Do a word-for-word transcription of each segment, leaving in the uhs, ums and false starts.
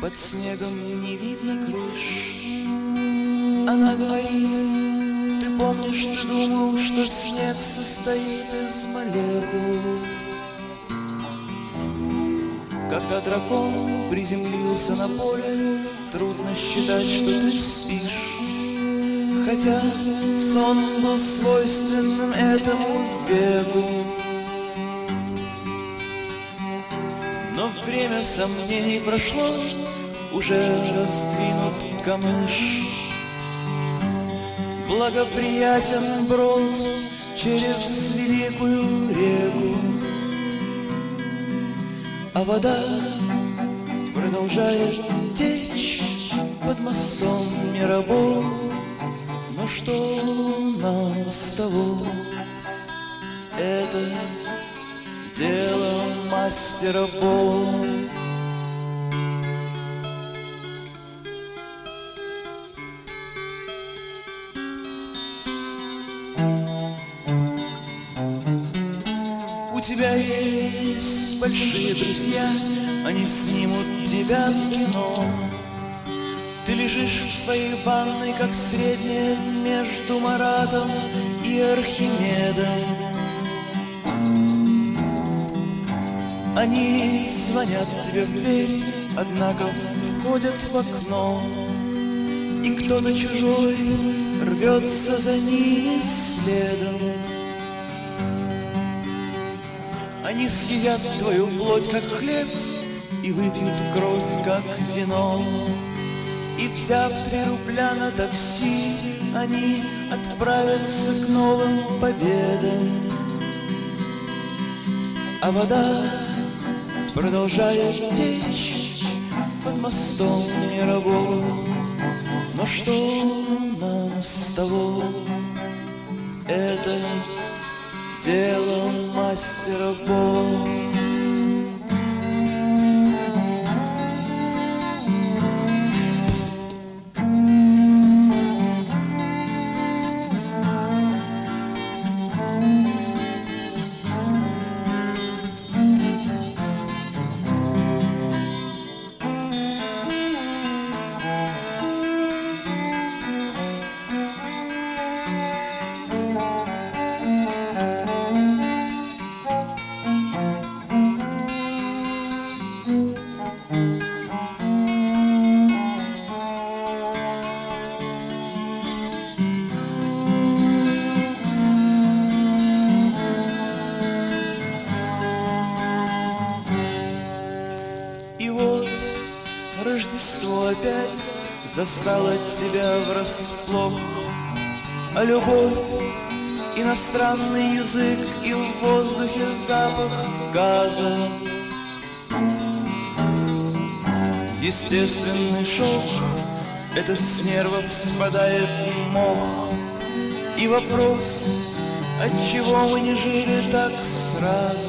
под снегом не видно крыш. Она говорит: ты помнишь, ты думал, что снег состоит из молекул. Когда дракон приземлился на поле, трудно считать, что ты спишь, хотя сон был свойственным этому веку. Но время сомнений прошло, уже раздвинут камыш. Благоприятен брод через великую реку, а вода продолжает течь под мостом Мирабо. Но что нам с того? Это дело мастера Бо. У тебя есть большие друзья, они снимут тебя в кино. Ты лежишь в своей ванной, как средняя между Маратом и Архимедом. Они звонят тебе в дверь, однако входят в окно, и кто-то чужой рвется за ними следом. Они съедят твою плоть, как хлеб, и выпьют кровь, как вино. И, взяв три рубля на такси, они отправятся к новым победам. А вода продолжает течь под мостом Мирабо. Но что нам с того? Это дело мастера Бо. Рождество опять застало тебя врасплох, а любовь — иностранный язык, и в воздухе запах газа. Естественный шок — это с нервов спадает мох. И вопрос: отчего мы не жили так сразу?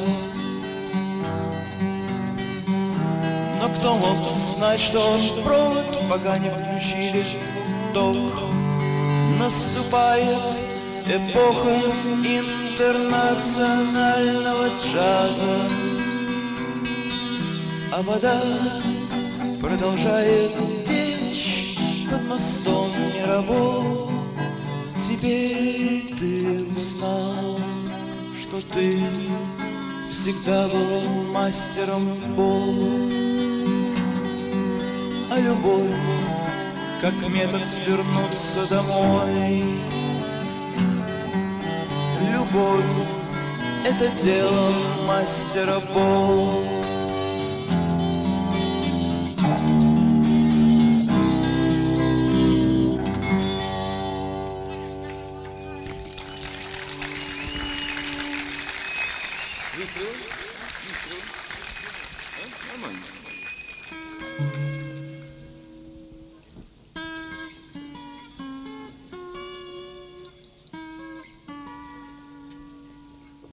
Но кто мог знать, что он провод, пока не включили ток? Наступает эпоха интернационального джаза, а вода продолжает течь под мостом Мирабо. Теперь ты узнал, что ты всегда был мастером Бо. А любовь, как метод вернуться домой. Любовь — это дело мастера Бо. Весело? Весело? А? Нормально.